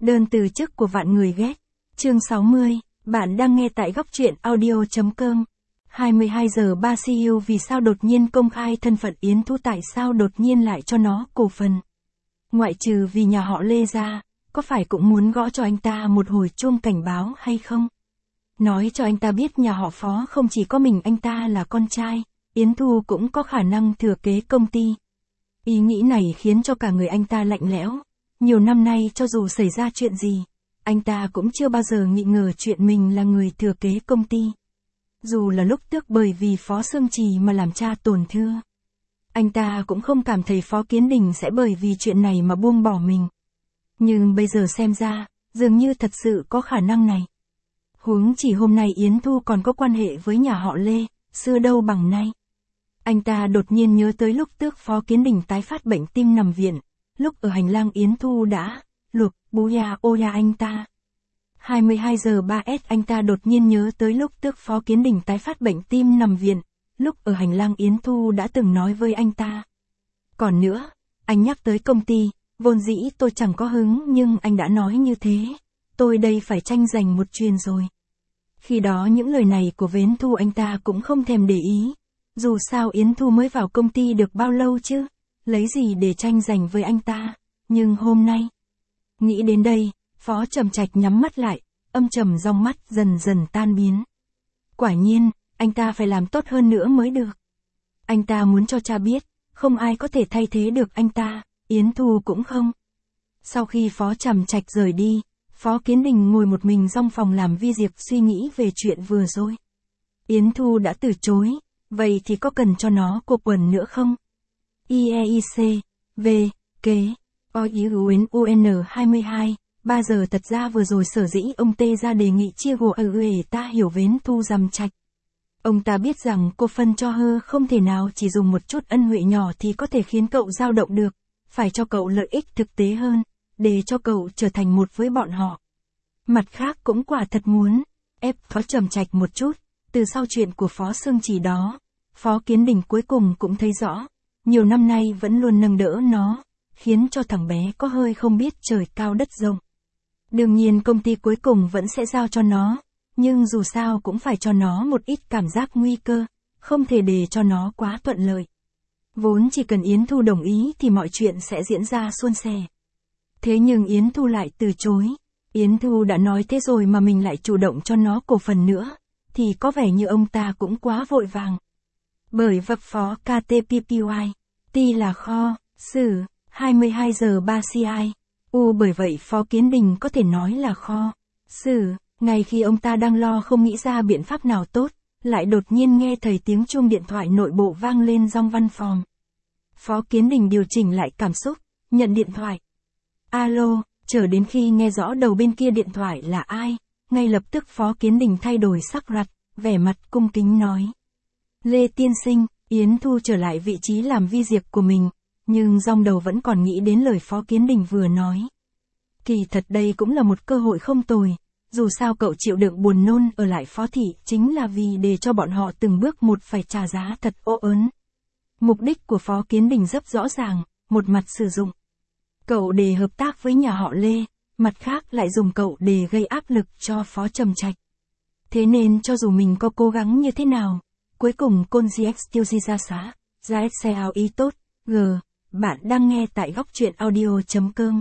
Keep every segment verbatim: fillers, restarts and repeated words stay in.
Đơn từ chức của vạn người ghét. Chương sáu mươi, bạn đang nghe tại góc truyện audio.com. hai mươi hai giờ ba xê u vì sao đột nhiên công khai thân phận Yến Thu, tại sao đột nhiên lại cho nó cổ phần? Ngoại trừ vì nhà họ Lê ra, có phải cũng muốn gõ cho anh ta một hồi chuông cảnh báo hay không? Nói cho anh ta biết nhà họ Phó không chỉ có mình anh ta là con trai, Yến Thu cũng có khả năng thừa kế công ty. Ý nghĩ này khiến cho cả người anh ta lạnh lẽo. Nhiều năm nay cho dù xảy ra chuyện gì, anh ta cũng chưa bao giờ nghĩ ngờ chuyện mình là người thừa kế công ty. Dù là lúc trước bởi vì Phó Sương Trì mà làm cha tổn thương, anh ta cũng không cảm thấy Phó Kiến Đình sẽ bởi vì chuyện này mà buông bỏ mình. Nhưng bây giờ xem ra, dường như thật sự có khả năng này. Huống chỉ hôm nay Yến Thu còn có quan hệ với nhà họ Lê, xưa đâu bằng nay. Anh ta đột nhiên nhớ tới lúc trước Phó Kiến Đình tái phát bệnh tim nằm viện, lúc ở hành lang Yến Thu đã luộc bú ya ô ya anh ta. hai mươi hai giờ ba s anh ta đột nhiên nhớ tới lúc trước Phó Kiến Đình tái phát bệnh tim nằm viện, lúc ở hành lang Yến Thu đã từng nói với anh ta. Còn nữa, anh nhắc tới công ty, vốn dĩ tôi chẳng có hứng nhưng anh đã nói như thế, tôi đây phải tranh giành một chuyền rồi. Khi đó những lời này của Vến Thu anh ta cũng không thèm để ý, dù sao Yến Thu mới vào công ty được bao lâu chứ, lấy gì để tranh giành với anh ta, nhưng hôm nay. Nghĩ đến đây, Phó Trầm Trạch nhắm mắt lại, âm trầm trong mắt dần dần tan biến. Quả nhiên, anh ta phải làm tốt hơn nữa mới được. Anh ta muốn cho cha biết, không ai có thể thay thế được anh ta, Yến Thu cũng không. Sau khi Phó Trầm Trạch rời đi, Phó Kiến Đình ngồi một mình trong phòng làm vi diệt suy nghĩ về chuyện vừa rồi. Yến Thu đã từ chối, vậy thì có cần cho nó cô quần nữa không? i e i c, v, kế, o i u n u n hai mươi hai, ba giờ thật ra vừa rồi sở dĩ ông Tê ra đề nghị chia gỗ ở ghề ta hiểu Vến Thu Dằm Trạch. Ông ta biết rằng cô phân cho hơ không thể nào chỉ dùng một chút ân huệ nhỏ thì có thể khiến cậu dao động được, phải cho cậu lợi ích thực tế hơn, để cho cậu trở thành một với bọn họ. Mặt khác cũng quả thật muốn ép Phó Trầm Trạch một chút, từ sau chuyện của Phó Sương Trì đó, Phó Kiến Đình cuối cùng cũng thấy rõ, nhiều năm nay vẫn luôn nâng đỡ nó, khiến cho thằng bé có hơi không biết trời cao đất rộng. Đương nhiên công ty cuối cùng vẫn sẽ giao cho nó, nhưng dù sao cũng phải cho nó một ít cảm giác nguy cơ, không thể để cho nó quá thuận lợi. Vốn chỉ cần Yến Thu đồng ý thì mọi chuyện sẽ diễn ra suôn sẻ. Thế nhưng Yến Thu lại từ chối. Yến Thu đã nói thế rồi mà mình lại chủ động cho nó cổ phần nữa, thì có vẻ như ông ta cũng quá vội vàng. Bởi vật Phó ca tê pê pê i, T là kho, sử, hai mươi hai giờ ba xê i, U bởi vậy Phó Kiến Đình có thể nói là kho, sử, ngay khi ông ta đang lo không nghĩ ra biện pháp nào tốt, lại đột nhiên nghe thấy tiếng chuông điện thoại nội bộ vang lên trong văn phòng. Phó Kiến Đình điều chỉnh lại cảm xúc, nhận điện thoại. Alo, chờ đến khi nghe rõ đầu bên kia điện thoại là ai, ngay lập tức Phó Kiến Đình thay đổi sắc mặt, vẻ mặt cung kính nói. Lê tiên sinh, Yến Thu trở lại vị trí làm vi diệt của mình, nhưng trong đầu vẫn còn nghĩ đến lời Phó Kiến Đình vừa nói. Kỳ thật đây cũng là một cơ hội không tồi, dù sao cậu chịu đựng buồn nôn ở lại Phó Thị chính là vì để cho bọn họ từng bước một phải trả giá thật ố ớn. Mục đích của Phó Kiến Đình rất rõ ràng, một mặt sử dụng cậu để hợp tác với nhà họ Lê, mặt khác lại dùng cậu để gây áp lực cho Phó Trầm Trạch. Thế nên cho dù mình có cố gắng như thế nào, cuối cùng con giê ích tiêu di ra xá, ra xe áo ý tốt, g, bạn đang nghe tại góc truyện audio.com.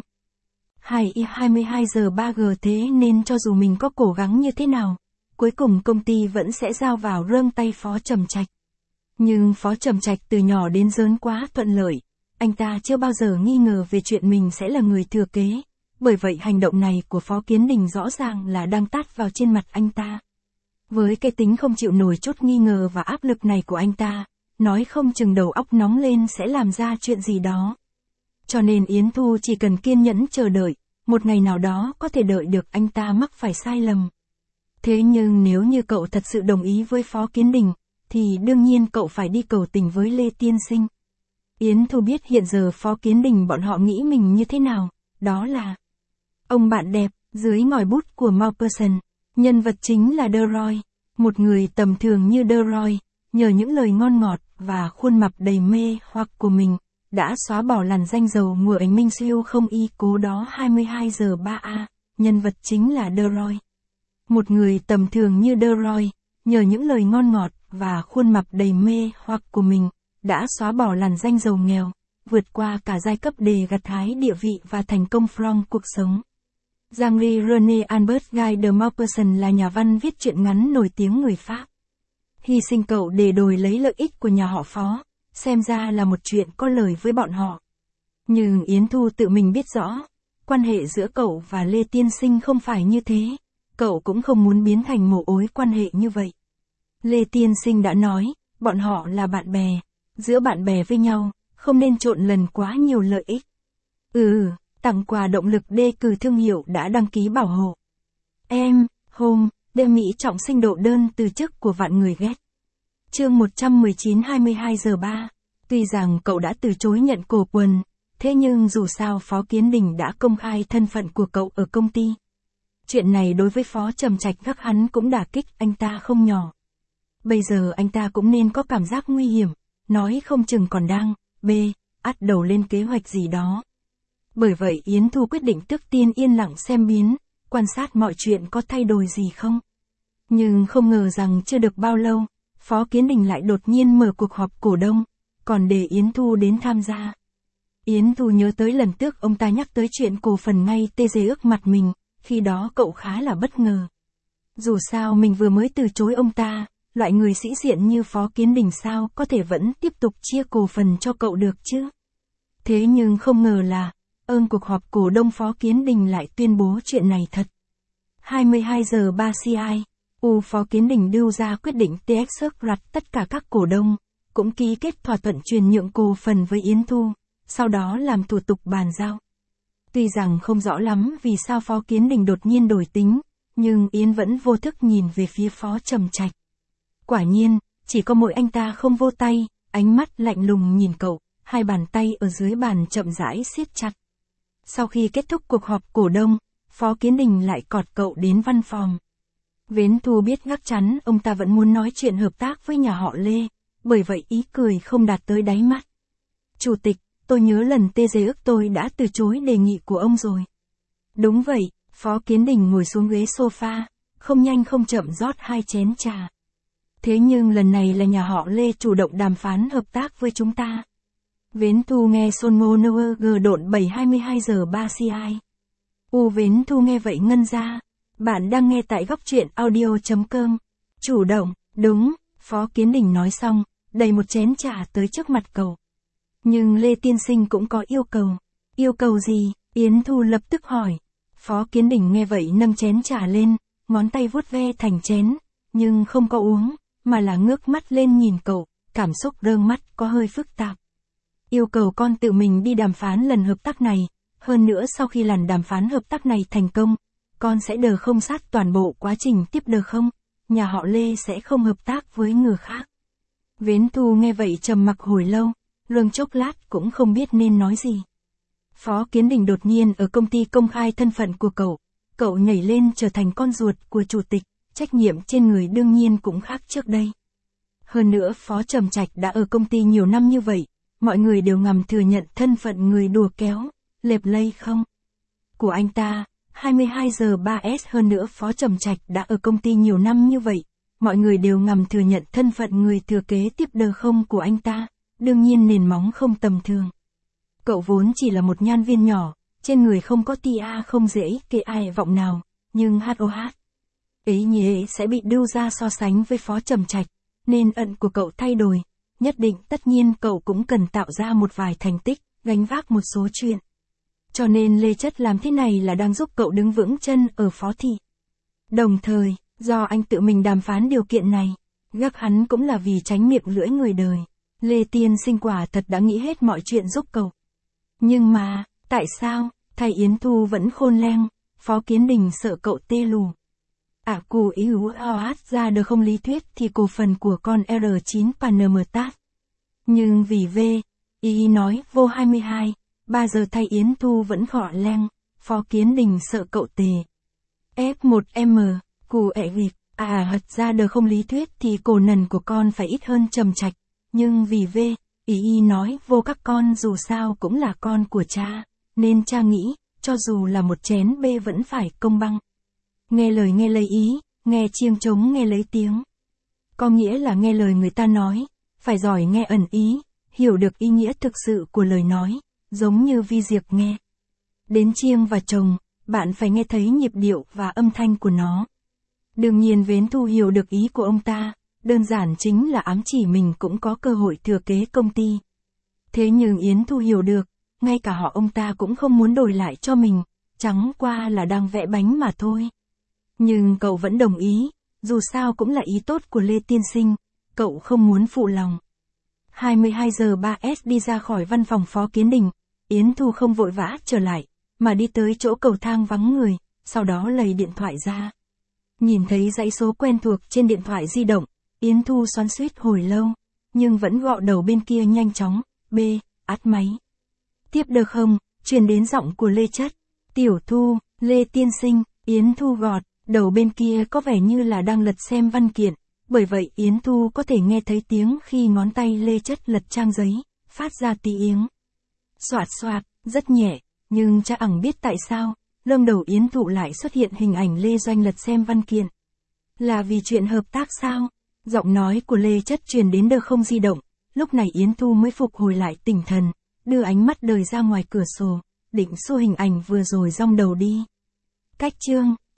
hai mươi hai giờ ba g thế nên cho dù mình có cố gắng như thế nào, cuối cùng công ty vẫn sẽ giao vào rơng tay Phó Trầm Trạch. Nhưng Phó Trầm Trạch từ nhỏ đến lớn quá thuận lợi, anh ta chưa bao giờ nghi ngờ về chuyện mình sẽ là người thừa kế, bởi vậy hành động này của Phó Kiến Đình rõ ràng là đang tát vào trên mặt anh ta. Với cái tính không chịu nổi chút nghi ngờ và áp lực này của anh ta, nói không chừng đầu óc nóng lên sẽ làm ra chuyện gì đó. Cho nên Yến Thu chỉ cần kiên nhẫn chờ đợi, một ngày nào đó có thể đợi được anh ta mắc phải sai lầm. Thế nhưng nếu như cậu thật sự đồng ý với Phó Kiến Đình, thì đương nhiên cậu phải đi cầu tình với Lê tiên sinh. Yến Thu biết hiện giờ Phó Kiến Đình bọn họ nghĩ mình như thế nào, đó là ông bạn đẹp, dưới ngòi bút của Maupassant, nhân vật chính là Deroy, một người tầm thường như Deroy, nhờ những lời ngon ngọt và khuôn mặt đầy mê hoặc của mình, đã xóa bỏ làn danh dầu mùa ánh minh siêu không y cố đó hai mươi hai giờ ba a. nhân vật chính là Deroy. Một người tầm thường như Deroy, nhờ những lời ngon ngọt và khuôn mặt đầy mê hoặc của mình, đã xóa bỏ làn danh giàu nghèo, vượt qua cả giai cấp để gặt hái địa vị và thành công trong cuộc sống. Jean René Albert Guy de Maupassant là nhà văn viết truyện ngắn nổi tiếng người Pháp. Hy sinh cậu để đổi lấy lợi ích của nhà họ Phó, xem ra là một chuyện có lời với bọn họ. Nhưng Yến Thu tự mình biết rõ, quan hệ giữa cậu và Lê Tiên Sinh không phải như thế, cậu cũng không muốn biến thành một mối quan hệ như vậy. Lê Tiên Sinh đã nói, bọn họ là bạn bè, giữa bạn bè với nhau, không nên trộn lần quá nhiều lợi ích. Ừ, tặng quà động lực đề cử thương hiệu đã đăng ký bảo hộ. Em, hôm, đề Mỹ trọng sinh độ đơn từ chức của vạn người ghét. Chương một trăm mười chín hai mươi hai giờ ba. Tuy rằng cậu đã từ chối nhận cổ phần, thế nhưng dù sao Phó Kiến Đình đã công khai thân phận của cậu ở công ty. Chuyện này đối với Phó Trầm Trạch các hắn cũng đả kích anh ta không nhỏ. Bây giờ anh ta cũng nên có cảm giác nguy hiểm, nói không chừng còn đang, b, ắt đầu lên kế hoạch gì đó. Bởi vậy Yến Thu quyết định trước tiên yên lặng xem biến, quan sát mọi chuyện có thay đổi gì không. Nhưng không ngờ rằng chưa được bao lâu, Phó Kiến Đình lại đột nhiên mở cuộc họp cổ đông, còn để Yến Thu đến tham gia. Yến Thu nhớ tới lần trước ông ta nhắc tới chuyện cổ phần ngay tê dê ước mặt mình, khi đó cậu khá là bất ngờ. Dù sao mình vừa mới từ chối ông ta, loại người sĩ diện như Phó Kiến Đình sao có thể vẫn tiếp tục chia cổ phần cho cậu được chứ. Thế nhưng không ngờ là, ơn cuộc họp cổ đông Phó Kiến Đình lại tuyên bố chuyện này thật. hai mươi hai giờ ba C I, U Phó Kiến Đình đưa ra quyết định tê ích sớt rặt tất cả các cổ đông, cũng ký kết thỏa thuận chuyển nhượng cổ phần với Yến Thu, sau đó làm thủ tục bàn giao. Tuy rằng không rõ lắm vì sao Phó Kiến Đình đột nhiên đổi tính, nhưng Yến vẫn vô thức nhìn về phía Phó Trầm Trạch. Quả nhiên, chỉ có mỗi anh ta không vô tay, ánh mắt lạnh lùng nhìn cậu, hai bàn tay ở dưới bàn chậm rãi siết chặt. Sau khi kết thúc cuộc họp cổ đông, Phó Kiến Đình lại cọt cậu đến văn phòng. Yến Thu biết chắc chắn ông ta vẫn muốn nói chuyện hợp tác với nhà họ Lê, bởi vậy ý cười không đạt tới đáy mắt. Chủ tịch, tôi nhớ lần tê dê ước tôi đã từ chối đề nghị của ông rồi. Đúng vậy, Phó Kiến Đình ngồi xuống ghế sofa, không nhanh không chậm rót hai chén trà. Thế nhưng lần này là nhà họ Lê chủ động đàm phán hợp tác với chúng ta. Yến Thu nghe Son Ngô Nơ G độn bảy hai mươi hai giờ ba C I. U Yến Thu nghe vậy ngân ra. Bạn đang nghe tại góc truyện audio chấm com. Chủ động, đúng, Phó Kiến Đình nói xong, đầy một chén trà tới trước mặt cậu. Nhưng Lê Tiên Sinh cũng có yêu cầu. Yêu cầu gì? Yến Thu lập tức hỏi. Phó Kiến Đình nghe vậy nâng chén trà lên, ngón tay vuốt ve thành chén, nhưng không có uống, mà là ngước mắt lên nhìn cậu, cảm xúc rơm mắt có hơi phức tạp. Yêu cầu con tự mình đi đàm phán lần hợp tác này, hơn nữa sau khi lần đàm phán hợp tác này thành công, con sẽ đờ không sát toàn bộ quá trình tiếp đờ không, nhà họ Lê sẽ không hợp tác với người khác. Yến Thu nghe vậy trầm mặc hồi lâu, lương chốc lát cũng không biết nên nói gì. Phó Kiến Đình đột nhiên ở công ty công khai thân phận của cậu, cậu nhảy lên trở thành con ruột của chủ tịch, trách nhiệm trên người đương nhiên cũng khác trước đây. Hơn nữa Phó Trầm Trạch đã ở công ty nhiều năm như vậy, mọi người đều ngầm thừa nhận thân phận người đùa kéo, lệp lây không? Của anh ta, hai mươi hai giờ ba S hơn nữa Phó Trầm Trạch đã ở công ty nhiều năm như vậy, mọi người đều ngầm thừa nhận thân phận người thừa kế tiếp đờ không của anh ta, đương nhiên nền móng không tầm thường. Cậu vốn chỉ là một nhan viên nhỏ, trên người không có tia không dễ kê ai vọng nào, nhưng HOH. Ấy nhé sẽ bị đưa ra so sánh với Phó Trầm Trạch, nên ẩn của cậu thay đổi, nhất định tất nhiên cậu cũng cần tạo ra một vài thành tích, gánh vác một số chuyện. Cho nên Lê Chất làm thế này là đang giúp cậu đứng vững chân ở Phó Thị. Đồng thời, do anh tự mình đàm phán điều kiện này, gác hắn cũng là vì tránh miệng lưỡi người đời. Lê Tiên Sinh quả thật đã nghĩ hết mọi chuyện giúp cậu. Nhưng mà, tại sao, thầy Yến Thu vẫn khôn leng, Phó Kiến Đình sợ cậu tê lù. À cụ ý hữu hát ra được không lý thuyết thì cổ phần của con R chín Panermertat. Nhưng vì V, Y nói vô hai mươi hai, ba giờ thầy Yến Thu vẫn khọ leng, Phó Kiến Đình sợ cậu tề. F một M, cụ ẹ việc, à thật ra được không lý thuyết thì cổ nần của con phải ít hơn Trầm Trạch. Nhưng vì V, Y nói vô các con dù sao cũng là con của cha, nên cha nghĩ, cho dù là một chén bê vẫn phải công bằng. Nghe lời nghe lấy ý, nghe chiêng trống nghe lấy tiếng. Có nghĩa là nghe lời người ta nói, phải giỏi nghe ẩn ý, hiểu được ý nghĩa thực sự của lời nói, giống như vi diệc nghe. Đến chiêng và trống, bạn phải nghe thấy nhịp điệu và âm thanh của nó. Đương nhiên Vến Thu hiểu được ý của ông ta, đơn giản chính là ám chỉ mình cũng có cơ hội thừa kế công ty. Thế nhưng Yến Thu hiểu được, ngay cả họ ông ta cũng không muốn đổi lại cho mình, chẳng qua là đang vẽ bánh mà thôi. Nhưng cậu vẫn đồng ý, dù sao cũng là ý tốt của Lê Tiên Sinh, cậu không muốn phụ lòng. hai mươi hai giờ ba s đi ra khỏi văn phòng Phó Kiến Đình, Yến Thu không vội vã trở lại, mà đi tới chỗ cầu thang vắng người, sau đó lấy điện thoại ra. Nhìn thấy dãy số quen thuộc trên điện thoại di động, Yến Thu xoắn xuýt hồi lâu, nhưng vẫn gọi đầu bên kia nhanh chóng, B, át máy. Tiếp được không, truyền đến giọng của Lê Chất. Tiểu Thu, Lê Tiên Sinh, Yến Thu gọt, đầu bên kia có vẻ như là đang lật xem văn kiện, bởi vậy Yến Thu có thể nghe thấy tiếng khi ngón tay Lê Chất lật trang giấy, phát ra tí tiếng. Soạt soạt, rất nhẹ, nhưng cha ẳng biết tại sao, lâm đầu Yến Thụ lại xuất hiện hình ảnh Lê Doanh lật xem văn kiện. Là vì chuyện hợp tác sao? Giọng nói của Lê Chất truyền đến đơ không di động, lúc này Yến Thu mới phục hồi lại tỉnh thần, đưa ánh mắt đời ra ngoài cửa sổ, định xua hình ảnh vừa rồi dong đầu đi. Cách chương